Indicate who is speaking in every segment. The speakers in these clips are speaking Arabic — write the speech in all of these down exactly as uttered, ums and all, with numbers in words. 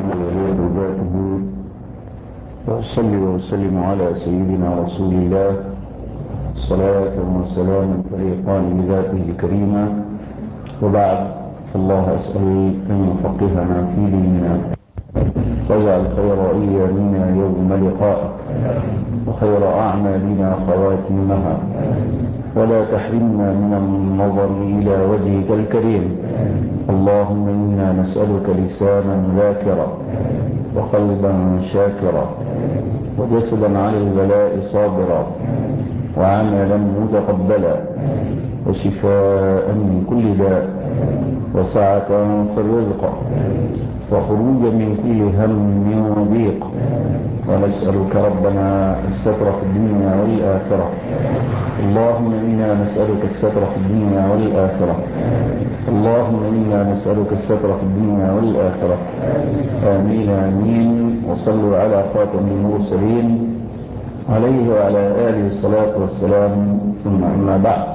Speaker 1: وذاته وأصلي وأسلم على سيدنا رسول الله صلاة وسلام فريقان بذاته الكريمة. وبعد، فالله أسأل أن يفقهنا في ديننا واجعل خير أيامنا يوم لقائك وخير أعمالنا خواتيمها، ولا تحرمنا من النظر إلى وجهك الكريم. اللهم إنا نسألك لسانا ذاكرا وقلبا شاكرا وجسدا على البلاء صابرا وعملا متقبلا وشفاء من كل داء وسعة في الرزق وخروجا من كل هم وضيق. ونسألك ربنا الستر في الدنيا والآخرة. اللهم إنا نسألك الستر في الدنيا والآخرة. اللهم إنا نسألك الستر في الدنيا والآخرة. آمين آمين. وصلوا على خاتم المرسلين عليه وعلى آله الصلاة والسلام، ثم أما بعد.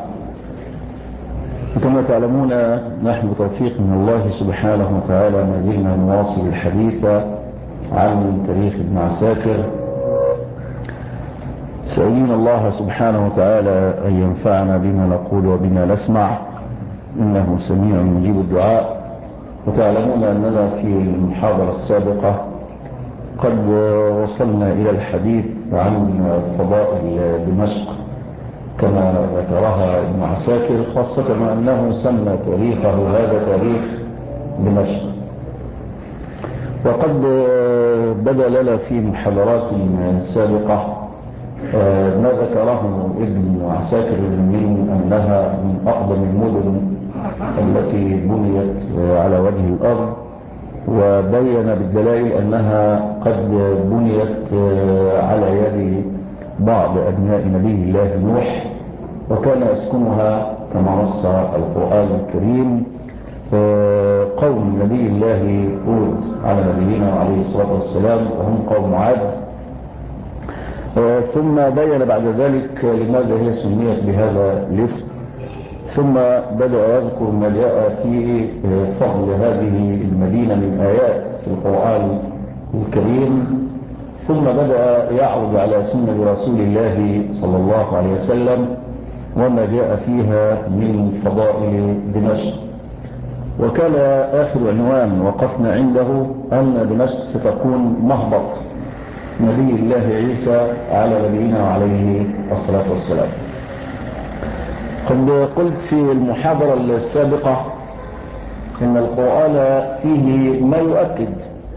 Speaker 1: كما تعلمون، نحن توفيق من الله سبحانه وتعالى ما زلنا نواصل الحديث عن تاريخ ابن عساكر، سألين الله سبحانه وتعالى أن ينفعنا بما نقول وبما نسمع، إنه سميع مجيب الدعاء. وتعلمون أننا في المحاضرة السابقة قد وصلنا إلى الحديث عن فضائل دمشق كما ذكرها ابن عساكر، خاصة أنه سمى تاريخه هذا تاريخ دمشق. وقد بدا لنا في محاضرات سابقة ما ذكره ابن عساكر من أنها من أقدم المدن التي بنيت على وجه الأرض، وبين بالدلائل أنها قد بنيت على يد بعض أبناء نبي الله نوح، وكان يسكنها كما نص القرآن الكريم قوم نبي الله هود على نبينا عليه الصلاة والسلام، وهم قوم عاد. ثم بين بعد ذلك لماذا هي سميت بهذا الاسم، ثم بدأ يذكر ما جاء في فضل هذه المدينة من آيات في القرآن الكريم، ثم بدأ يعرض على سنة رسول الله صلى الله عليه وسلم وما جاء فيها من فضائل دمشق. وكان آخر عنوان وقفنا عنده أن دمشق ستكون مهبط نبي الله عيسى على نبينا عليه الصلاة والسلام. قد قلت في المحاضرة السابقة إن القرآن فيه ما يؤكد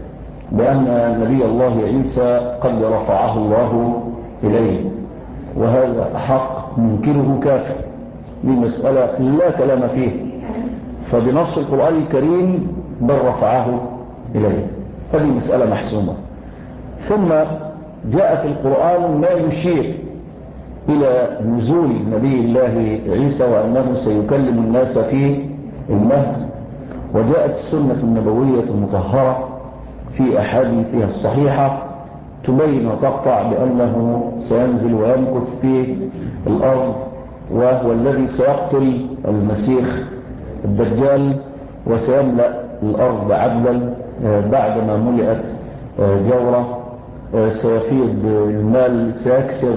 Speaker 1: بأن نبي الله عيسى قد رفعه الله إليه، وهذا حق منكره كافر، بمسألة لا كلام فيه، فبنص القرآن الكريم بل رفعه إليه، هذه مسألة محسومة. ثم جاء في القرآن ما يشير إلى نزول نبي الله عيسى وأنه سيكلم الناس في المهد، وجاءت السنة النبوية المطهرة في أحاديثها الصحيحة تبين وتقطع بأنه سينزل ويمكث في الأرض، وهو الذي سيقتل المسيح الدجال وسيملأ الأرض عدلا بعدما ملئت جورة. سيفيض المال، سيكسر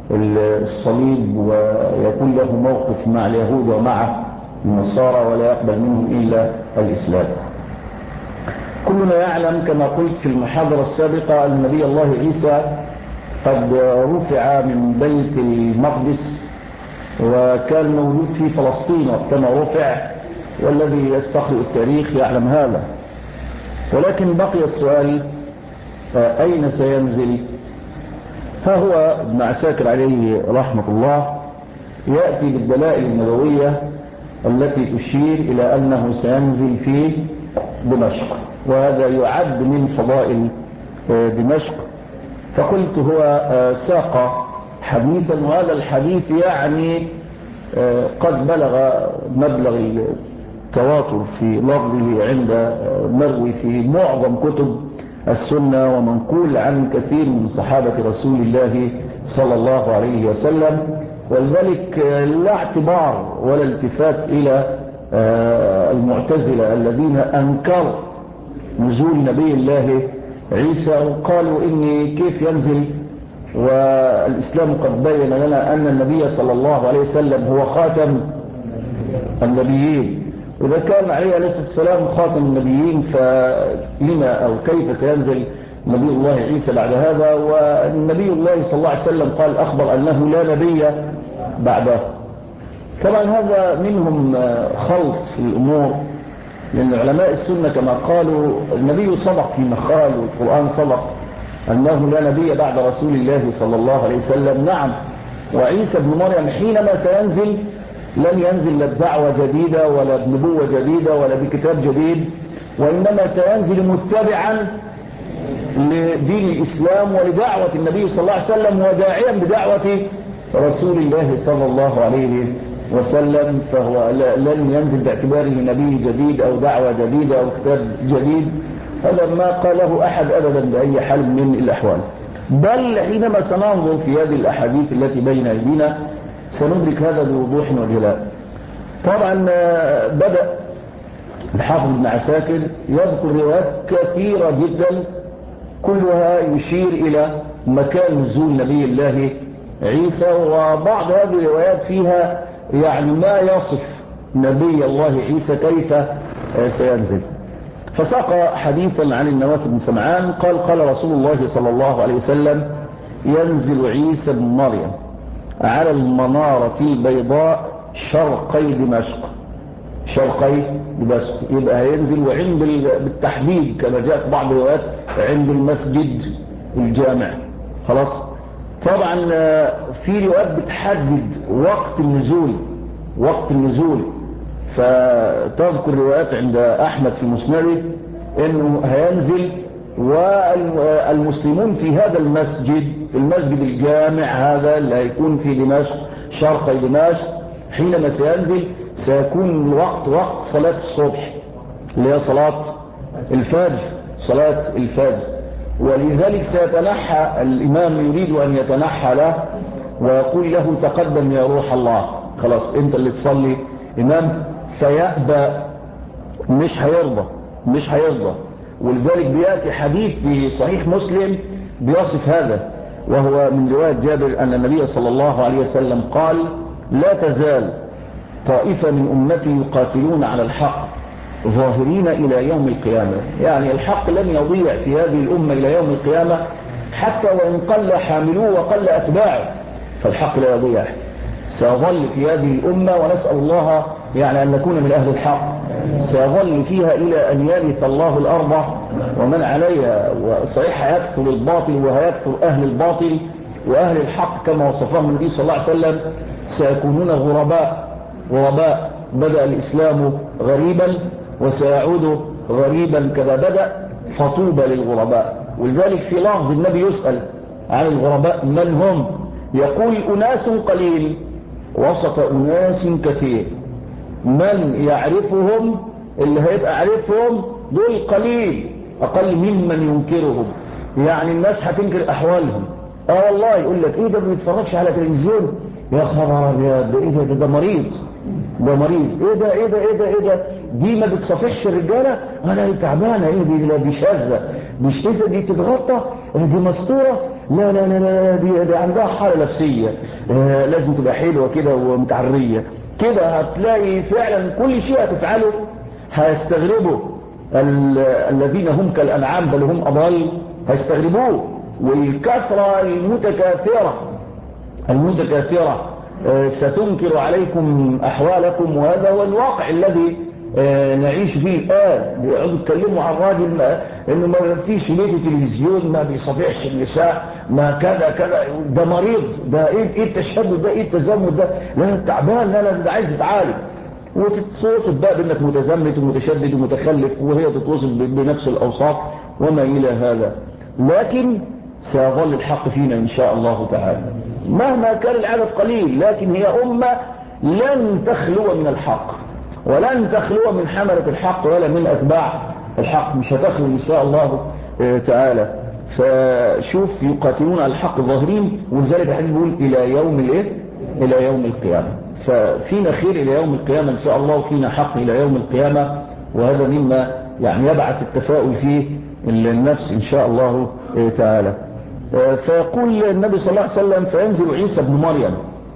Speaker 1: الصليب ويكون له موقف مع اليهود ومع النصارى ولا يقبل منهم إلا الإسلام. كلنا يعلم كما قلت في المحاضرة السابقة أن نبي الله عيسى قد رفع من بيت المقدس وكان موجود في فلسطين وقتما رفع، والذي يستقرئ التاريخ يعلم هذا. ولكن بقي السؤال، أين سينزل؟ ها هو ابن عساكر عليه رحمة الله يأتي بالدلائل النبوية التي تشير إلى أنه سينزل في دمشق، وهذا يعد من فضائل دمشق. فقلت هو ساق حديثا، وهذا الحديث يعني قد بلغ مبلغ التواتر في لفظه عند مروي في معظم كتب السنة، ومنقول عن كثير من صحابة رسول الله صلى الله عليه وسلم. ولذلك لا اعتبار ولا التفات إلى المعتزلة الذين أنكروا نزول نبي الله عيسى، وقالوا إن كيف ينزل والإسلام قد بين لنا أن النبي صلى الله عليه وسلم هو خاتم النبيين، وإذا كان عليه عليه السلام خاتم النبيين فلما أو كيف سينزل نبي الله عيسى بعد هذا؟ والنبي الله صلى الله عليه وسلم قال أخبر أنه لا نبي بعده. طبعا هذا منهم خلط في الأمور، لأن علماء السنة كما قالوا النبي صدق فيما قال والقرآن صدق أنه لا نبي بعد رسول الله صلى الله عليه وسلم. نعم، وعيسى بن مريم حينما سينزل لن ينزل لا بدعوة جديدة ولا بنبوة جديدة ولا بكتاب جديد، وإنما سينزل متبعا لدين الإسلام ولدعوة النبي صلى الله عليه وسلم وداعيا بدعوة رسول الله صلى الله عليه وسلم، فهو لن ينزل باعتباره نبي جديد أو دعوة جديدة أو كتاب جديد. هذا ما قاله أحد أبدا بأي حال من الأحوال. بل حينما سننظر في هذه الأحاديث التي بين أيدينا سندرك هذا بوضوح وجلاء. طبعا بدأ الحافظ ابن عساكر يذكر روايات كثيرة جدا كلها يشير إلى مكان نزول نبي الله عيسى، وبعض هذه الروايات فيها يعني ما يصف نبي الله عيسى كيف سينزل. فساق حديثا عن النواس بن سمعان قال قال رسول الله صلى الله عليه وسلم ينزل عيسى بن مريم على المنارة البيضاء شرقي دمشق. شرقي دمشق يبقى هينزل وعند بالتحديد كما جاء في بعض الروايات عند المسجد الجامع. خلاص. طبعا في روايات بتحدد وقت النزول وقت النزول فتذكر روايات عند أحمد في مسنده انه هينزل والمسلمون في هذا المسجد المسجد الجامع هذا اللي هيكون في دمشق شرقي دمشق حينما سينزل سيكون الوقت وقت صلاة الصبح اللي هي صلاة الفجر صلاة الفجر ولذلك سيتنحى الإمام يريد أن يتنحى له ويقول له تقدم يا روح الله، خلاص انت اللي تصلي إمام، فيأبى مش هيرضى مش هيرضى ولذلك بيأتي حديث في صحيح مسلم بيصف هذا، وهو من رواية جابر أن النبي صلى الله عليه وسلم قال لا تزال طائفة من أمتي يقاتلون على الحق ظاهرين إلى يوم القيامة، يعني الحق لن يضيع في هذه الأمة إلى يوم القيامة حتى وإن قل حاملوه وقل أتباعه، فالحق لا يضيع، سيظل في هذه الأمة ونسأل الله يعني أن نكون من أهل الحق، سيظل فيها إلى أن يرث الله الأرض ومن عليها، وصحيح هيكثر الباطل وهيكثر أهل الباطل وأهل الحق كما وصفهم النبي صلى الله عليه وسلم سيكونون غرباء غرباء بدأ الإسلام غريبا وسيعود غريبا كما بدأ فطوبى للغرباء. ولذلك في لفظ النبي يسأل عن الغرباء من هم؟ يقول أناس قليل وسط أناس كثير، من يعرفهم اللي هيبقى عارفهم دول قليل أقل ممن ينكرهم، يعني الناس هتنكر أحوالهم. اه والله يقول لك ايه ده ما بيتفرجش على تلفزيون يا خبر ابيض، ده ايه ده ده مريض ده مريض ايه ده ايه ده ايه ده ايه ده دي ما بتصافحش الرجاله، انا تعبانه ايه دي دي شاذه مش كده دي تتغطى دي مستوره لا لا لا لا دي, دي عندها حاله نفسيه آه لازم تبقى حلوه كده ومتعريه كده. هتلاقي فعلا كل شيء هتفعله هيستغربوا الذين هم كالانعام بل هم اضل هيستغربوه. والكثرة المتكاثرة المتكاثرة ستنكر عليكم أحوالكم، وهذا هو الواقع الذي نعيش فيه الآن. بيقعدوا يتكلموا عن راجل إنه ما فيش بيته تلفزيون ما بيصافحش النساء ما كذا كذا ده مريض ده إيه التشدد ده إيه التزمت ده لا تعبان لا لا ده عايز يتعالج، وتتصوصف بقى بأنك متزمت ومتشدد ومتخلف وهي تتوصف بنفس الأوصاف وما إلى هذا. لكن سيظل الحق فينا إن شاء الله تعالى مهما كان العدد قليل، لكن هي أمة لن تخلو من الحق ولن تخلو من حملة الحق ولا من أتباع الحق، مش هتخلو إن شاء الله تعالى. فشوف يقاتلون على الحق ظاهرين، ولذلك الحديث بيقول إلى يوم الإيه؟ إلى يوم القيامة. ففينا خير إلى يوم القيامة إن شاء الله وفينا حق إلى يوم القيامة، وهذا مما يعني يبعث التفاؤل في النفس إن شاء الله تعالى. فيقول النبي صلى الله عليه وسلم فينزل عيسى بن مريم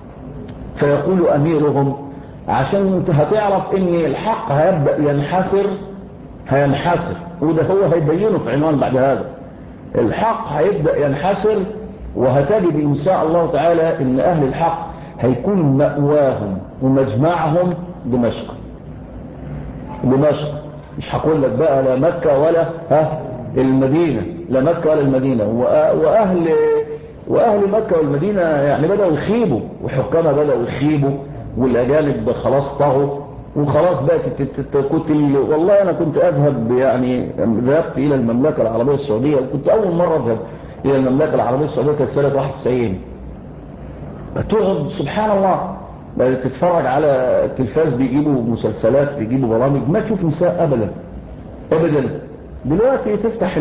Speaker 1: فيقول أميرهم، عشان هتعرف ان الحق هيبدأ ينحسر هينحسر وده هو هيبينه في عنوان بعد هذا. الحق هيبدأ ينحسر وهتجد إن شاء الله تعالى ان أهل الحق هيكون مأواهم ومجمعهم دمشق. دمشق مش هقول لك بقى لا مكة ولا ها المدينة، لا مكة ولا المدينة. وأهل وأهل مكة والمدينة يعني بدأوا يخيبوا وحكامها بدأوا يخيبوا والأجانب خلاص طغوا وخلاص بقى. كنت والله أنا كنت أذهب يعني ذهبت إلى المملكة العربية السعودية وكنت أول مرة أذهب إلى المملكة العربية السعودية كانت سنة واحد وتسعين. تقعد سبحان الله تتفرج على التلفاز بيجيبوا مسلسلات بيجيبوا برامج ما تشوف نساء أبدا أبدا. دلوقتي تفتح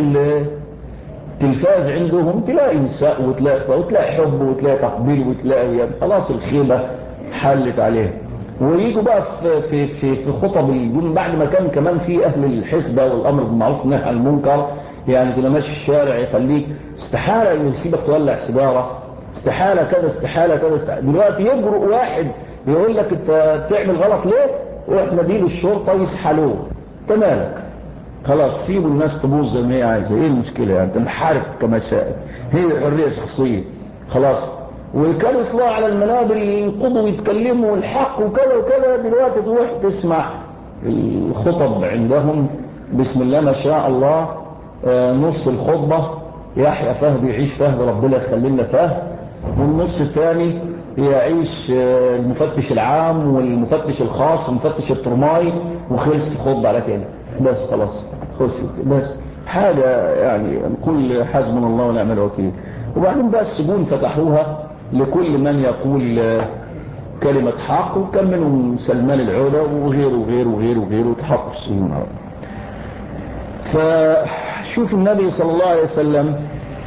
Speaker 1: التلفاز عندهم تلاقي نساء وتلاقي وتلاقي حب وتلاقي تقبيل وتلاقي يعني خلاص الخيبة حلت عليه. ويجوا بقى في في في, في خطب الجون بعد ما كان كمان في أهل الحسبة والأمر بالمعروف والنهي عن المنكر. يعني كنا ماشي في الشارع يخليك استحالة يسيبك تولع سيجارة، استحالة كذا استحالة كذا استحالة. دلوقتي يجرؤ واحد يقول لك انت بتعمل غلط ليه واحنا دي الشرطة يسحلوه. تمالك خلاص سيبوا الناس تبوظ زي ما هي عايزة، ايه المشكلة يعني تنحرف كما شاء، هي حرية شخصية خلاص. وكانوا يطلعوا على المنابر ينقضوا ويتكلموا الحق وكذا وكذا. دلوقتي تروح تسمع الخطب عندهم بسم الله ما شاء الله نص الخطبة يحيى فهد يعيش فهد ربنا يخلينا فهد، والنص الثاني يعيش المفتش العام والمفتش الخاص ومفتش الترماي وخلص الخطبة على كده بس خلاص خلص بس حاجة يعني نقول حسبنا الله ونعم الوكيل. وبعدين بقى السجون فتحوها لكل من يقول كلمة حق وكم منهم سلمان العودة وغيره وغيره وغيره وغيره وتحط في السجون. فشوف النبي صلى الله عليه وسلم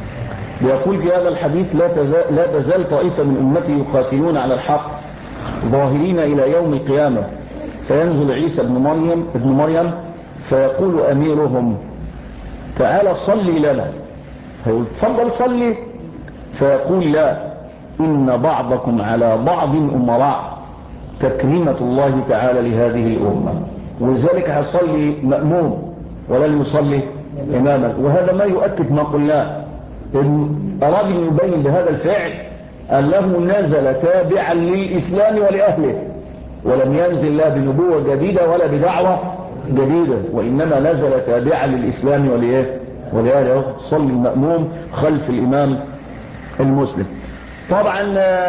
Speaker 1: يقول في هذا الحديث لا تزال, لا تزال طائفة من أمتي يقاتلون على الحق ظاهرين إلى يوم القيامة. فينزل عيسى بن مريم, ابن مريم فيقول أميرهم تعالى صلي لنا. فيقول تفضل صلي. فيقول لا إن بعضكم على بعض أمراء تكريمة الله تعالى لهذه الأمة. ولذلك هيصلي مأموم ولن يصلي إماما. وهذا ما يؤكد ما قلناه إن أراد أن يبين بهذا الفعل أنه نزل تابعا للإسلام ولأهله ولم ينزل لا بنبوة جديدة ولا بدعوة جديدة وإنما نزل تابعا للإسلام ولأهله ولأهله صلي المأموم خلف الإمام المسلم. طبعا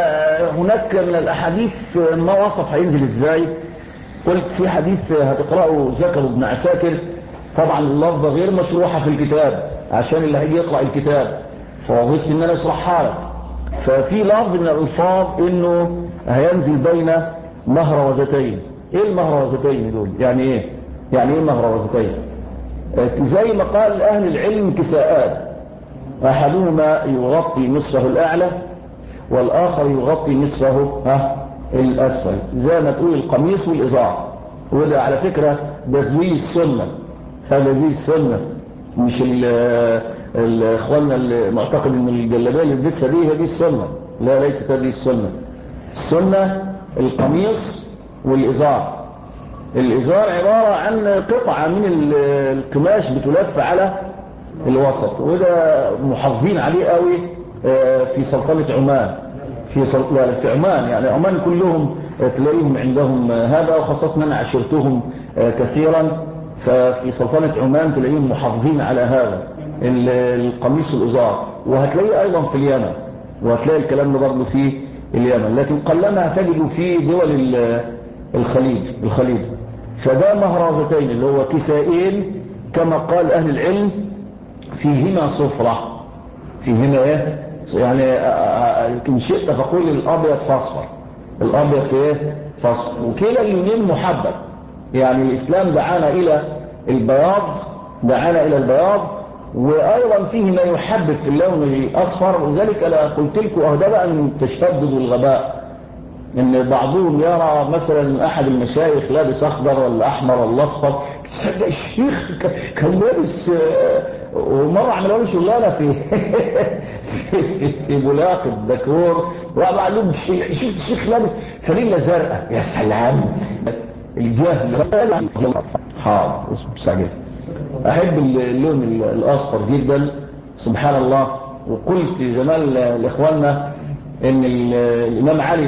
Speaker 1: هناك من الأحاديث ما وصف هينزل إزاي. قلت في حديث هتقرأه ذكر ابن عساكر طبعا اللفظة غير مشروحة في الكتاب عشان اللي هيجي يقرأ الكتاب فوظيفتي ان انا اشرحها لك. ففي لفظ من الالفاظ انه هينزل بين مهروزتين. ايه المهروزتين دول؟ يعني ايه يعني ايه مهروزتين؟ زي ما قال اهل العلم كساءات احدهما يغطي نصفه الاعلى والاخر يغطي نصفه ها الاسفل زي ما تقول القميص والازار. وده على فكرة ده زي السنة، هذا زي السنة مش الاخواننا اللي معتقد ان الجلابيه اللي لبسها دي هي دي السنه. لا ليست هذه السنه. السنه القميص والازار. الازار عباره عن قطعه من القماش بتلف على الوسط وده محافظين عليه قوي في سلطنه عمان. في سلطنة في عمان يعني عمان كلهم تلاقيهم عندهم هذا وخاصه انا عشرتهم كثيرا. ففي سلطنة عمان تلاقيهم محافظين على هذا القميص الإزار. وهتلاقيه أيضا في اليمن وهتلاقي الكلام ده برضه في اليمن لكن قلما تجده في دول الخليج الخليج. فده مهرازتين اللي هو كسائين كما قال أهل العلم فيهما صفرة. فيهما ايه يعني إن شئت فقول الأبيض فاصفر الأبيض في ايه فاصفر. وكلا اللونين محبب يعني الإسلام دعانا إلى البياض دعانا إلى البياض وأيضا فيه ما يحبب في اللون الأصفر. وذلك أنا قلت لكم أهو ده بقى من التشدد والغباء ان بعضهم يرى مثلا أحد المشايخ لابس أخضر ولا أحمر ولا أصفر صدق الشيخ كان لابس، ومرة عملوا له شغلانة في في, في بولاق الدكور، وقال لهم شفت الشيخ لابس فانيلا زرقاء. يا سلام الجهل. حاضر مستعجل. احب اللون الاصفر جدا سبحان الله. وقلت زمان لاخواننا ان الامام علي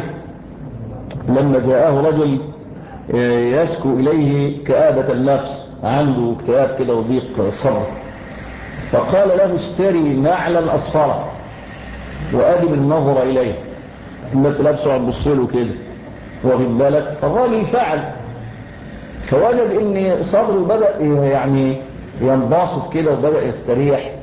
Speaker 1: لما جاءه رجل يشكو اليه كآبة النفس، عنده اكتئاب كده وضيق صبر، فقال له اشتري نعلا اصفرا وادم النظر اليه، انك لابسه عم بصيله كده واخد بالك. فالراجل فعل، فوجد ان صدره بدأ يعني ينبسط كده وبدأ يستريح،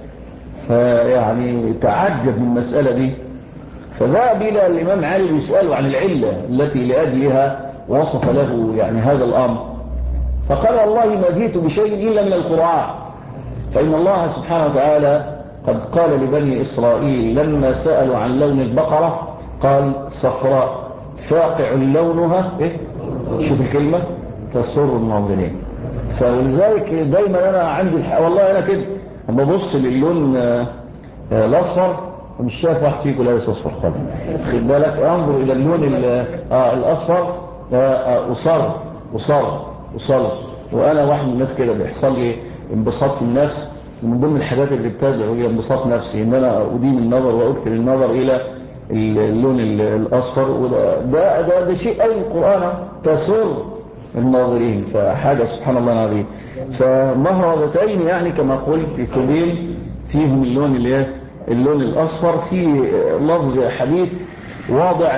Speaker 1: فيعني تعجب من المسألة دي، فذهب إلى الإمام علي يسأله عن العلة التي لأجلها وصف له يعني هذا الأمر، فقال والله ما جئت بشيء إلا من القرآن، فإن الله سبحانه وتعالى قد قال لبني إسرائيل لما سألوا عن لون البقرة قال صفراء فاقع لونها إيه؟ شوف الكلمة تسر الناظرين. فلذلك دايما أنا عندي الحق والله أنا كده أما ببص للون الأصفر مش شايف واحد فيكم لابس أصفر خالص، خد بالك أنظر إلى اللون آه الأصفر آه أصر أصر أصر وأنا واحد من الناس كده بيحصل لي انبساط في النفس، ومن ضمن الحاجات اللي بتدعو هي انبساط نفسي ان انا اديم النظر واكثر النظر الى اللون الاصفر، وده ده ده, ده شيء اي القران تسر الناظرين، فحاجه سبحان الله العظيم. فمهرتين يعني كما قلت ثوبين فيهم اللون اللي اللون الاصفر، في لفظ حديث واضع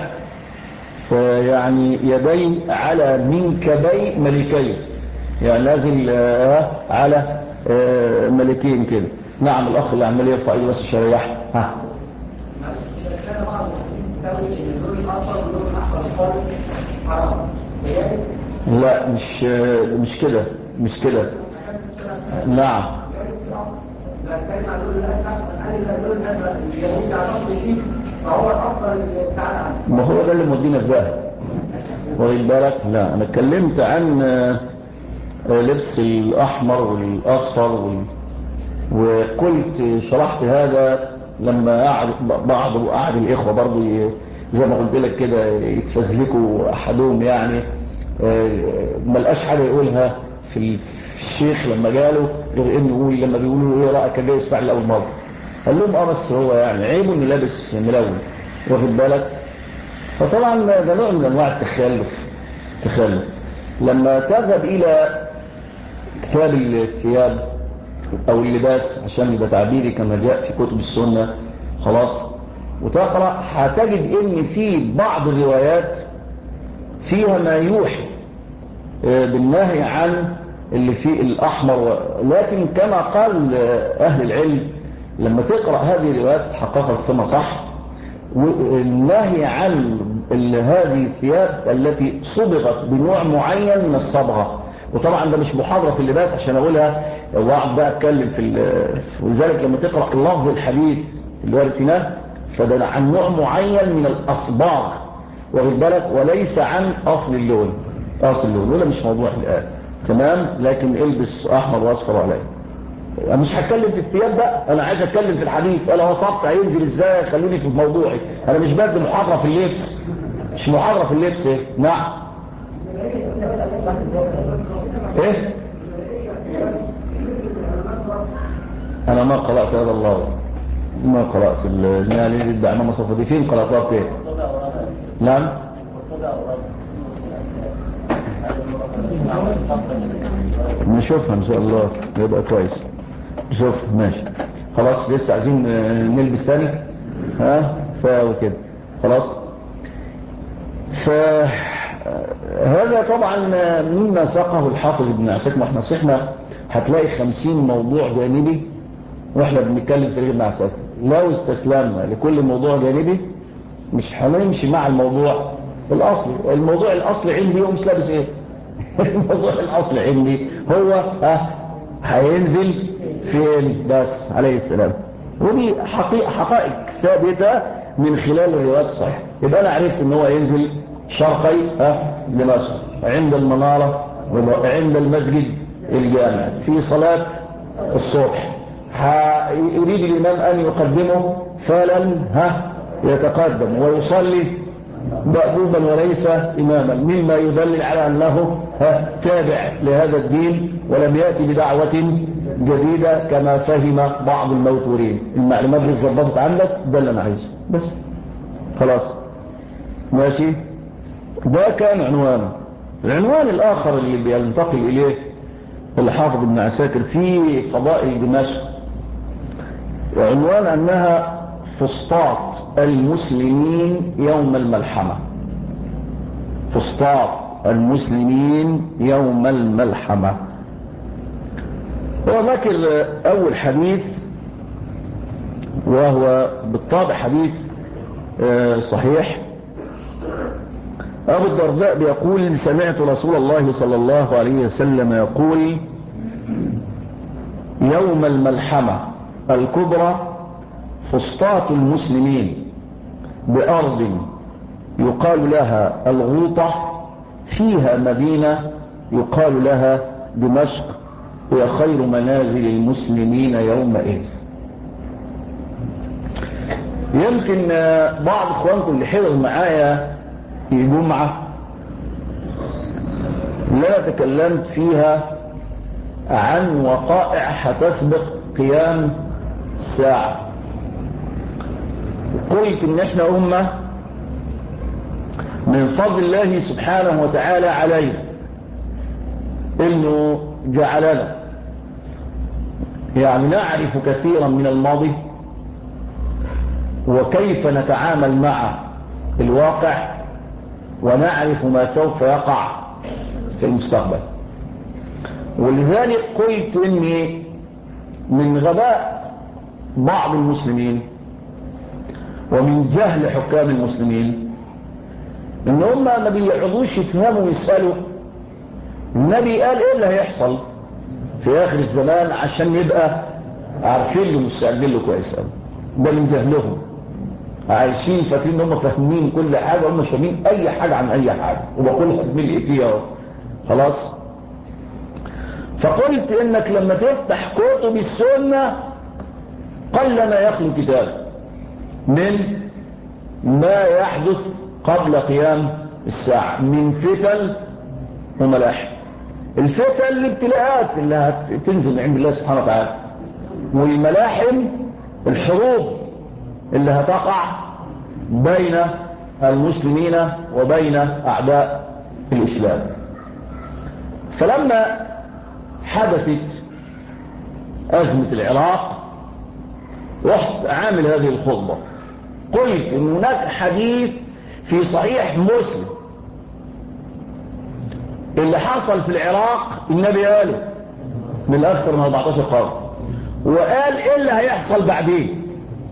Speaker 1: يعني يدي على منكبي ملكين، يعني نازل على ملكين كده. نعم الاخ اللي عمال يرفع ايده بس الشريح ها لا مش مش كده مش كده نعم ما هو ده اللي مودينا الذهب واخد بالك. لا انا اتكلمت عن لبس الاحمر والاصفر وال... وقلت شرحت هذا لما قعد بعض وقعد الاخوه برضه زي ما قلت لك كده يتفزلكوا احدهم يعني ما لقاش حاجه يقولها في الشيخ لما جاله غير انه يقول لما بيقولوا ايه رايك جاي يسمع لاول مره، قال لهم اه بس هو يعني عيبه انه لابس ملون واخد بالك. فطبعا ده نوع من انواع التخلف تخلف. لما تذهب الى كتاب الثياب او اللباس عشان يبقى تعبيري كما جاء في كتب السنة خلاص وتقرأ، هتجد ان في بعض الروايات فيها ما يوحي بالنهي عن اللي فيه الاحمر، لكن كما قال اهل العلم لما تقرأ هذه الروايات تحققت ثم صح، والنهي عن هذه الثياب التي صبغت بنوع معين من الصبغة. وطبعا ده مش محاضرة في اللباس عشان اقولها واقعد بقى اتكلم في ولذلك لما تقرأ لفظ الحديث اللي ورثناه فده عن نوع معين من الاصباغ واخد بالك، وليس عن اصل اللون. اصل اللون ولا مش موضوع الان تمام، لكن البس احمر واصفر عليه. انا مش هتكلم في الثياب بقى، انا عايز اتكلم في الحديث. انا وصفت هينزل ازاي، خلوني في موضوعي. انا مش بدي محاضرة في اللبس، مش محاضرة في اللبس. ايه نعم ايه انا ما قرأت هذا الله ما قرأت المالي للدعم مصفدي فين قرأتها فين. نعم نشوفها ان شاء الله يبقى كويس نشوف ماشي خلاص. لسه عايزين نلبس تاني ها فوكده خلاص. فهذا طبعا مما ساقه الحافظ ابن عساكر. واحنا صحنا هتلاقي خمسين موضوع جانبي واحنا بنتكلم في ابن عساكر. لو استسلمنا لكل موضوع جانبي مش هنمشي مع الموضوع الاصلي. الموضوع الاصلي عندي هو مش لابس ايه الموضوع الاصلي عندي هو ها هينزل فين بس عليه السلام. ودي حقيقة حقائق ثابتة من خلال الروايات الصحيحة. يبقى انا عرفت ان هو ينزل شرقي ها دمشق عند المنارة عند المسجد الجامع في صلاة الصبح، يريد الإمام أن يقدمه فلن ها يتقدم ويصلي مأموما وليس إماما، مما يدلل على أنه ها تابع لهذا الدين ولم يأتي بدعوة جديدة كما فهم بعض الموتورين. المعلومات دي اتظبطت عندك، ده اللي أنا عايزه بس خلاص ماشي. ده كان عنوانه. العنوان الآخر اللي بينتقل إليه الحافظ ابن عساكر في فضائل دمشق، عنوان أنها فسطاط المسلمين يوم الملحمة. فسطاط المسلمين يوم الملحمة. هو ذكر أول حديث، وهو بالطبع حديث صحيح. أبو الدرداء بيقول: سمعت رسول الله صلى الله عليه وسلم يقول: يوم الملحمة الكبرى فسطاط المسلمين بأرض يقال لها الغوطة، فيها مدينة يقال لها دمشق، هي خير منازل المسلمين يومئذ. يمكن بعض اخوانكم اللي حضروا معايا في جمعة لا تكلمت فيها عن وقائع هتسبق قيام الساعة. قلت ان احنا امة من فضل الله سبحانه وتعالى علينا انه جعلنا يعني نعرف كثيرا من الماضي وكيف نتعامل مع الواقع، ونعرف ما سوف يقع في المستقبل. ولذلك قلت اني من غباء بعض المسلمين ومن جهل حكام المسلمين ان هم ما بيقعدوش يفهموا ويسألوا النبي قال ايه اللي هيحصل في اخر الزمان عشان يبقى عارفين له مستعدين له كويس قوي. ده من جهلهم، عايشين فاكرين ان هم فاهمين كل حاجه، هم فاهمين اي حاجه عن اي حاجه، وبقولها بملء فيها خلاص. فقلت انك لما تفتح كتب السنه قل ما يخلو كتاب من ما يحدث قبل قيام الساعه من فتن وملاحم. الفتن الابتلاءات اللي هتنزل من عند الله سبحانه وتعالى، والملاحم الحروب اللي هتقع بين المسلمين وبين أعداء الإسلام. فلما حدثت أزمة العراق رحت عامل هذه الخطبة، قلت إن هناك حديث في صحيح مسلم اللي حصل في العراق النبي قاله من أكثر من أربعتاشر قرن، وقال إيه اللي هيحصل بعدين.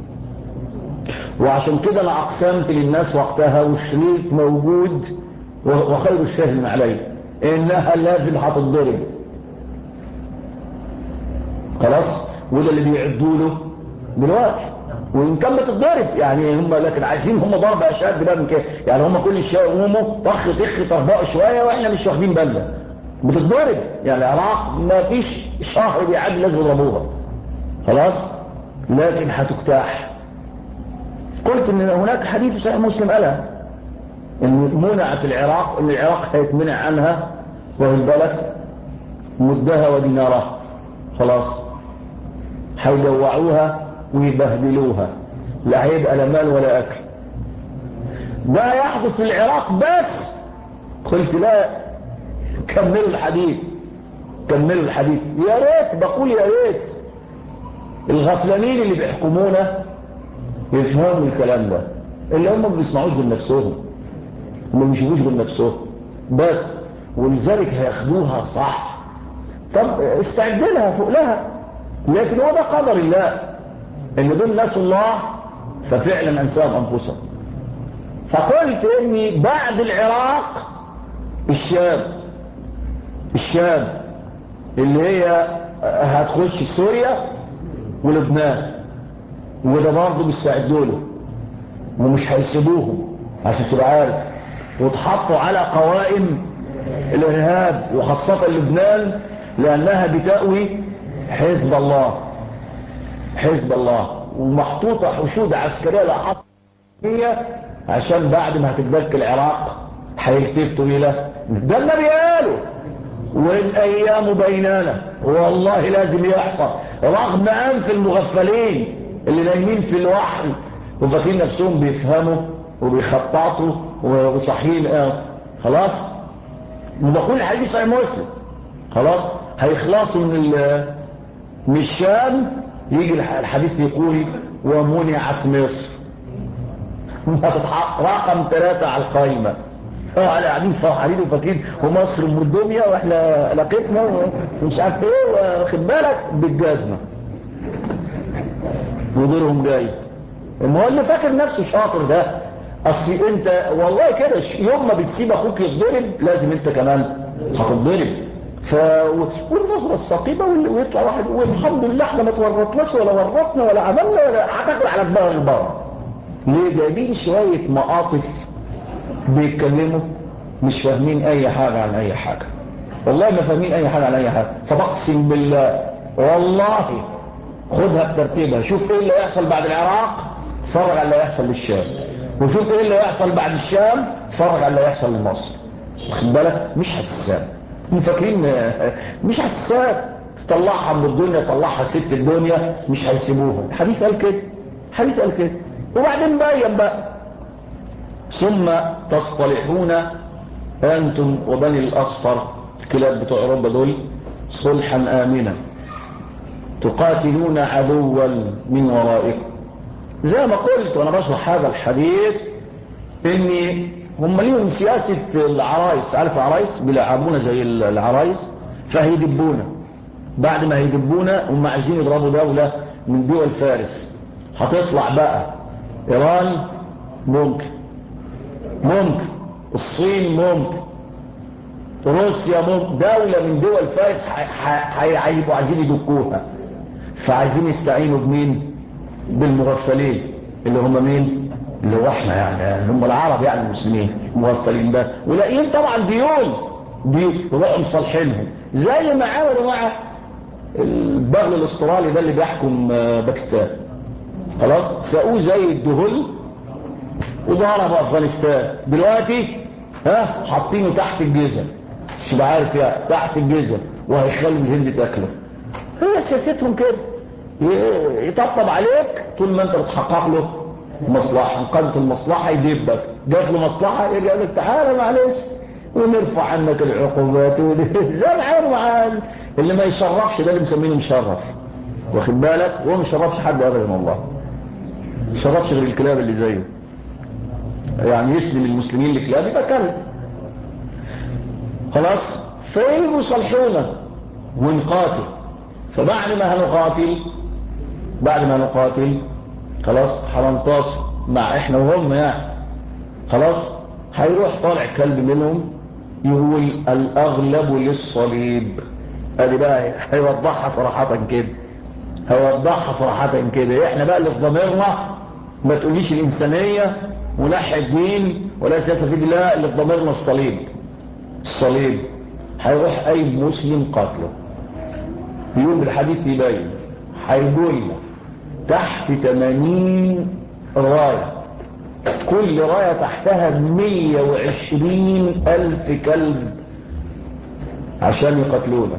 Speaker 1: وعشان كده انا اقسمت للناس وقتها والشريط موجود وخير الشاهد عليه انها لازم هتتضرب خلاص، وده اللي بيعدوا له دلوقتي. وان كان بتتضرب يعني هم، لكن عايزين هم ضرب اشد بقى من كده، يعني هم كل شويه يقوموا طخ تخ طربقوا شويه واحنا مش واخدين بالنا. بتتضرب يعني العراق ما فيش شهر بيعدي لازم يضربوها خلاص، لكن هتجتاح. قلت ان هناك حديث صحيح مسلم قالها ان منعت العراق، ان العراق هيتمنع عنها واخد بالك مدها ودينارها خلاص، هيجوعوها ويبهدلوها، لا هيبقى لا مال ولا اكل. ده يحدث في العراق بس. قلت لا، كملوا الحديث كملوا الحديث. يا ريت بقول يا ريت الغفلانين اللي بيحكمونا يفهموا الكلام ده، اللي هم ما بيسمعوش بنفسهم، ما بيشوفوش بنفسهم بس، ولذلك هياخدوها صح. طب استعد لها فوق لها، لكن هو ده قدر الله ان دول ناس الله ففعلا انساهم انفسهم. فقلت اني بعد العراق الشام الشام اللي هي هتخش في سوريا ولبنان، وده برضه بيستعدوا له ومش هيسيبوهم عشان تبقى عارف، وتحطوا على قوائم الارهاب وخاصة لبنان لأنها بتأوي حزب الله، حزب الله، ومحطوطة حشود عسكرية لحظة عشان بعد ما هتتبك العراق هيلتفتوا إلى ده. النبي قاله والأيام بيننا، والله لازم يحصل، رغم أنف المغفلين اللي نايمين في الوحل وفاكرين نفسهم بيفهموا وبيخططوا وصحيين. اه خلاص، وبقول الحديث صحيح مسلم، خلاص هيخلصوا من من الشام، يجي الحديث يقول ومنعت مصر هتتحقق رقم ثلاثة على القائمة. اه على قاعدين فرحانين وفاكرين ومصر ام الدنيا واحنا لقيتنا ومش عارف ايه، واخد بالك بالجزمه ودورهم جاي. المهم اللي فاكر نفسه شاطر ده، اصل انت والله كده يوم ما بتسيب اخوك يتضرب لازم انت كمان هتتضرب. ف والنظره الثقيبه ويطلع واحد والحمد لله احنا ما تورطناش ولا ورطنا ولا عملنا ولا هتاكل على دماغ البر. ليه؟ جايبين شويه مقاطف بيتكلموا مش فاهمين اي حاجة عن اي حاجة، والله ما فاهمين اي حاجة عن اي حاجة. فبقسم بالله والله خدها بترتيبها، شوف ايه اللي هيحصل بعد العراق، اتفرج على اللي هيحصل للشام، وشوف ايه اللي هيحصل بعد الشام، اتفرج على اللي هيحصل لمصر. واخد بالك؟ مش هتساب، مفاكرين مش هتساب، تطلعها من الدنيا تطلعها ست الدنيا مش هيسيبوها. الحديث قال كده، الحديث قال كده. وبعدين بين بقى ثم تصطلحون أنتم وبني الأصفر الكلاب بتوع أوروبا دول صلحا آمنا تقاتلون عدوا من ورائكم. زي ما قلت وأنا بشرح هذا الحديث إن هم ليهم سياسة العرايس، عارف العرايس بيلعبونا زي العرايس، فهيدبونا. بعد ما هيدبونا هم عايزين يضربوا دولة من دول فارس، هتطلع بقى إيران ممكن، ممكن الصين ممكن، روسيا ممكن، دولة من دول فارس هيبقوا عايزين يدكوها. فعايزين يستعينوا بمين؟ بالمغفلين اللي هم مين؟ اللي هو احنا يعني، اللي هم العرب يعني المسلمين المغفلين ده، ولاقيين طبعا ديون ديون وبقوا مصالحينهم زي ما عملوا مع البغل الاسترالي ده اللي بيحكم باكستان. خلاص ساقوه زي الدهل وضرب افغانستان. دلوقتي ها حاطينه تحت الجزم، مش عارف يعني تحت الجزم، وهيخلوا الهند تاكله. هي سياستهم كده، يطبطب عليك طول ما انت بتحقق له مصلحه، انقذت المصلحه يدبك، جات له مصلحه يرجع لك تعالى معلش ونرفع عنك العقوبات زي ما عملوا مع اللي ما يشرفش ده اللي مسمينه مشرف. واخد بالك؟ هو ما يشرفش حد ابدا، والله ما يشرفش غير الكلاب اللي زيه. يعني يسلم المسلمين لكلاب يبقى كلب. خلاص فيجوا يصلحونا ونقاتل. فبعد ما هنقاتل بعد ما نقاتل خلاص هننتصر مع احنا وهم يعني. خلاص هيروح طالع كلب منهم يقول الاغلب للصليب. ادي بقى هيوضحها صراحة كده، هيوضحها صراحة كده. احنا بقى اللي في ضميرنا ما تقوليش الانسانية ونحي الدين ولا سياسة في دين، لا، اللي في ضميرنا الصليب. الصليب هيروح اي مسلم قاتله. يوم الحديث يبين هيقول تحت ثمانين راية، كل راية تحتها مية وعشرين الف كلب عشان يقتلونا.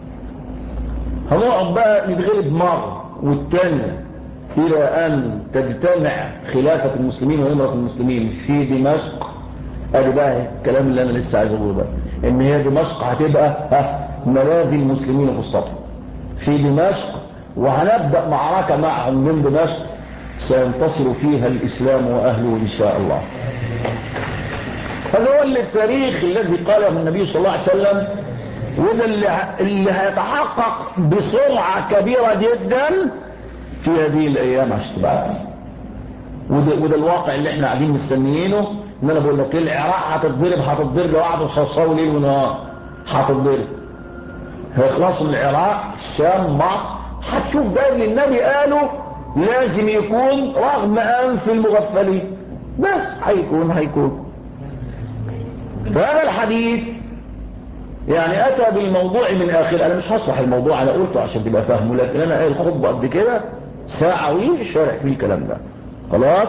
Speaker 1: هنقعد بقى نتغلب مرة والتانية إلى أن تجتمع خلافة المسلمين وإمرة المسلمين في دمشق. ادي بقى الكلام اللي أنا لسه عايز أقوله بقى، إن هي دمشق هتبقى ملاذ المسلمين فسطاطهم في دمشق، وهنبدأ معركة معهم من دمشق سينتصر فيها الإسلام وأهله إن شاء الله. هذا هو التاريخ الذي قاله النبي صلى الله عليه وسلم، وده اللي, اللي هيتحقق بسرعة كبيرة جدا في هذه الأيام عشان تبقى. وده, وده الواقع اللي احنا قاعدين مستنيينه. ان انا بقول لك العراق هتتضرب هتتضرب لو قعدوا صوصوا ليل ونهار هتتضرب. هيخلصوا من العراق الشام مصر، هتشوف ده اللي النبي قاله لازم يكون رغم انف المغفلين، بس هيكون هيكون فهذا الحديث يعني اتى بالموضوع من اخر. انا مش هشرح الموضوع، انا قلته عشان تبقى فاهمه، لكن انا قايل خطبه قد كده ساعه وي شارح فيه الكلام ده خلاص.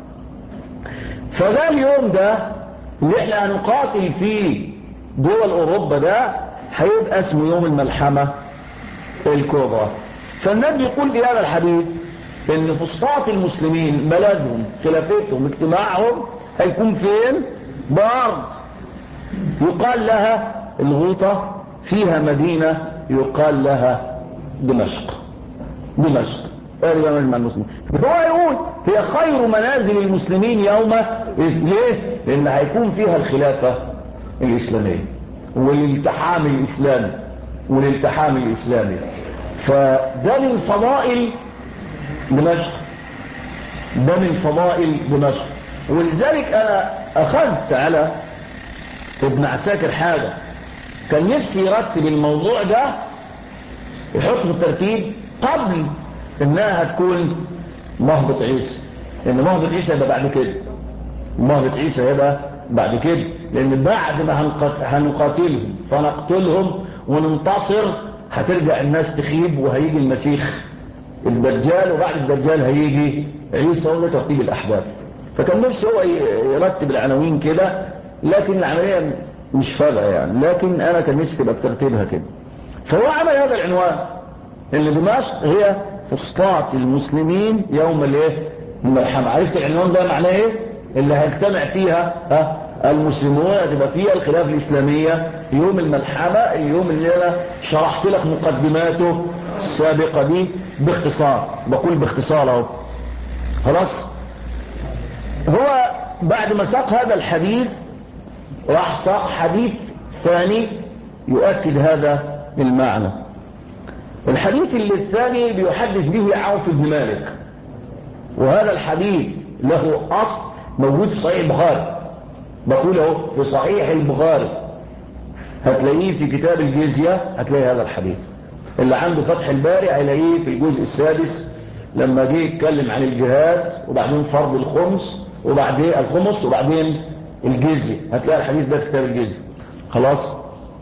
Speaker 1: فده اليوم ده اللي احنا هنقاتل فيه دول اوروبا ده هيبقى اسمه يوم الملحمه الكبرى. فالنبي يقول في هذا الحديث ان فسطاط المسلمين بلدهم خلافتهم اجتماعهم هيكون فين؟ بارض يقال لها الغوطة، فيها مدينة يقال لها دمشق. دمشق تقريبا مجمع المسلمين. هو يقول هي خير منازل المسلمين يوم. ليه؟ لان هيكون فيها الخلافة الاسلامية والالتحام الاسلامي والالتحام الاسلامي. فده من فضائل دمشق، ده من فضائل دمشق. ولذلك انا اخذت على ابن عساكر حاجة، كان نفسي يرتب الموضوع ده يحط في الترتيب قبل انها تكون مهبط عيسى، لان مهبط عيسى يبقى بعد كده، مهبط عيسى يبقى بعد كده، لان بعد ما هنقاتلهم فنقتلهم وننتصر هترجع الناس تخيب وهيجي المسيح الدجال، وبعد الدجال هيجي عيسى، وده ترتيب الاحداث. فكان نفسي هو يرتب العناوين كده، لكن العملية مش فارقة يعني، لكن انا كان نفسي تبقى بترتيبها كده. فهو عمل هذا العنوان ان دمشق هي فسطاط المسلمين يوم الايه؟ الملحمة. عرفت العنوان ده معناه ايه؟ اللي هيجتمع فيها ها المسلمون، هتبقى فيها الخلافة الاسلامية يوم الملحمة، اليوم اللي انا شرحت لك مقدماته السابقة دي باختصار، بقول باختصار اهو خلاص. هو بعد ما ساق هذا الحديث راح ساق حديث ثاني يؤكد هذا المعنى. الحديث اللي الثاني بيحدث به عوف بن مالك، وهذا الحديث له أصل موجود في صحيح البخاري، بقوله في صحيح البخاري هتلاقيه في كتاب الجزية، هتلاقي هذا الحديث. اللي عنده فتح الباري هيلاقيه في الجزء السادس لما جه يتكلم عن الجهاد وبعدين فرض الخمس وبعدين الخمس وبعدين الجزية، هتلاقي الحديث ده في كتاب الجزية خلاص.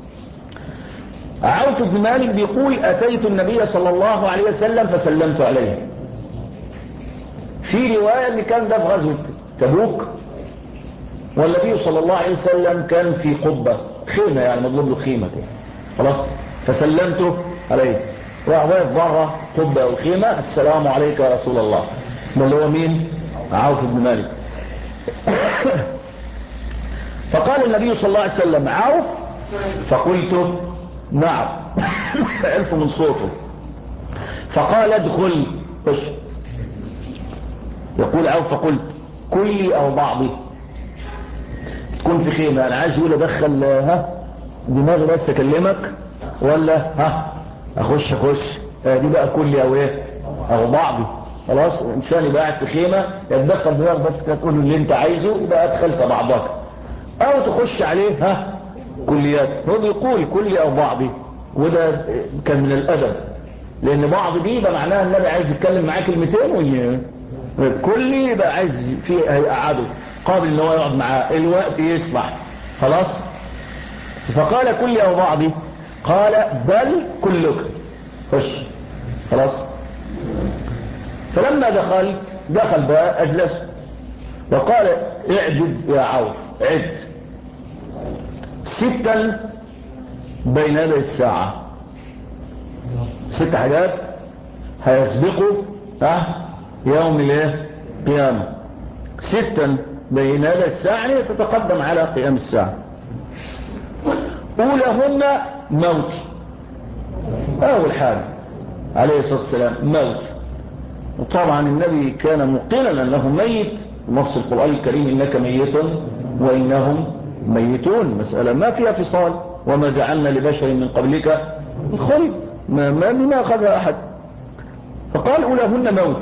Speaker 1: عوف بن مالك بيقول أتيت النبي صلى الله عليه وسلم فسلمت عليه. في رواية اللي كان ده في غزوة تبوك، والنبي صلى الله عليه وسلم كان في قبة خيمة، يعني مطلوب له خيمة كده خلاص. فسلمته عليه، راح واقف بره قبة أو خيمة، السلام عليك يا رسول الله. ده اللي هو مين؟ عوف بن مالك. فقال النبي صلى الله عليه وسلم عوف؟ فقلت نعم. عرفوا من صوته. فقال ادخل خش. يقول عوف فقلت كلي او بعضي، تكون في خيمة انا عايز يقول ادخل ها دماغي بس اكلمك ولا ها اخش اخش اه دي بقى كلي او ايه او بعضي. خلاص انسان يبقى قاعد في خيمة يتدخل دماغ بس تقول له اللي انت عايزه يبقى ادخلت بعضك، او تخش عليه ها كليات. هو بيقول كلي او بعضي، وده كان من الادب، لان بعض دي يبقى معناها النبي عايز يتكلم معاه كلمتين وي... كلي يبقى عايز فيه هيقعده قابل ان هو يقعد معاه الوقت يسمح خلاص. فقال كلي او بعضي، قال بل كلك خش خلاص. فلما دخلت دخل بقى اجلس وقال اعجد يا عوف، عد ستا بين يدي الساعة، ست حاجات هيسبقوا ها يوم الايه قيامة، ستا بين يدي الساعة تتقدم على قيام الساعة. أولهن موت، أول حاجة عليه الصلاة والسلام موت. وطبعا النبي كان مقلا أنه ميت، نص القرآن الكريم إنك ميت وإنهم ميتون، مسألة ما فيها فصال، وما جعلنا لبشر من قبلك الخلد، ما ما بما أخذها أحد. فقال أولهن موت.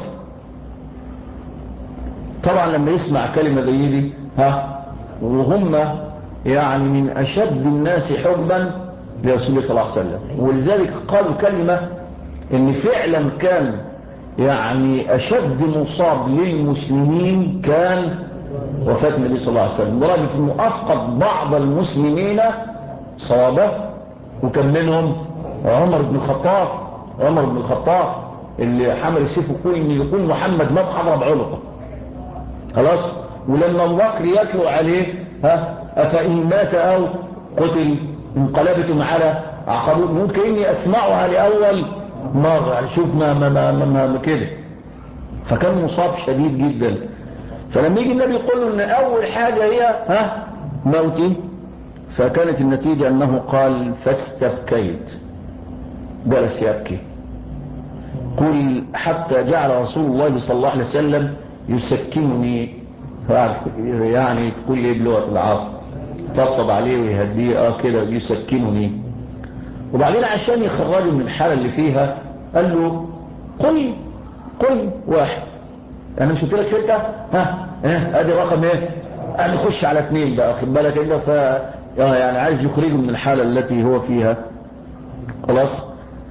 Speaker 1: طبعا لما يسمع كلمة زي دي ها وهم يعني من أشد الناس حبا لرسول الله صلى الله عليه وسلم، ولذلك قالوا كلمة إن فعلا كان يعني أشد مصاب للمسلمين كان وفاة النبي صلى الله عليه وسلم، لدرجة أنه أفقد بعض المسلمين صوابه وكان منهم عمر بن الخطاب عمر بن الخطاب اللي حمل السيف ويقول ان يكون محمد مات حضر بعنقه. خلاص. ولما ابو بكر يتلو عليه ها افإن مات او قتل انقلبتم على عقبه، ممكن اني اسمعها لاول مره، يعني شوف ما ما ما, ما, ما, ما كده. فكان مصاب شديد جدا. فلما يجي النبي يقول له ان اول حاجه هي ها موتي، فكانت النتيجه انه قال فاستبكيت، جلس يبكي. قل حتى جعل رسول الله صلى الله عليه وسلم يسكنني، يعني تقول لي بلغه العصر طبطب عليه ويهديه اه كده يسكنني. وبعدين عشان يخرجه من الحاله اللي فيها قال له قل قل واحد، انا مش قلت لك سته؟ ها ها ادي رقم ايه؟ انا نخش على اثنين بقى، خد بالك انت. ف يعني عايز يخرجه من الحاله التي هو فيها. خلاص.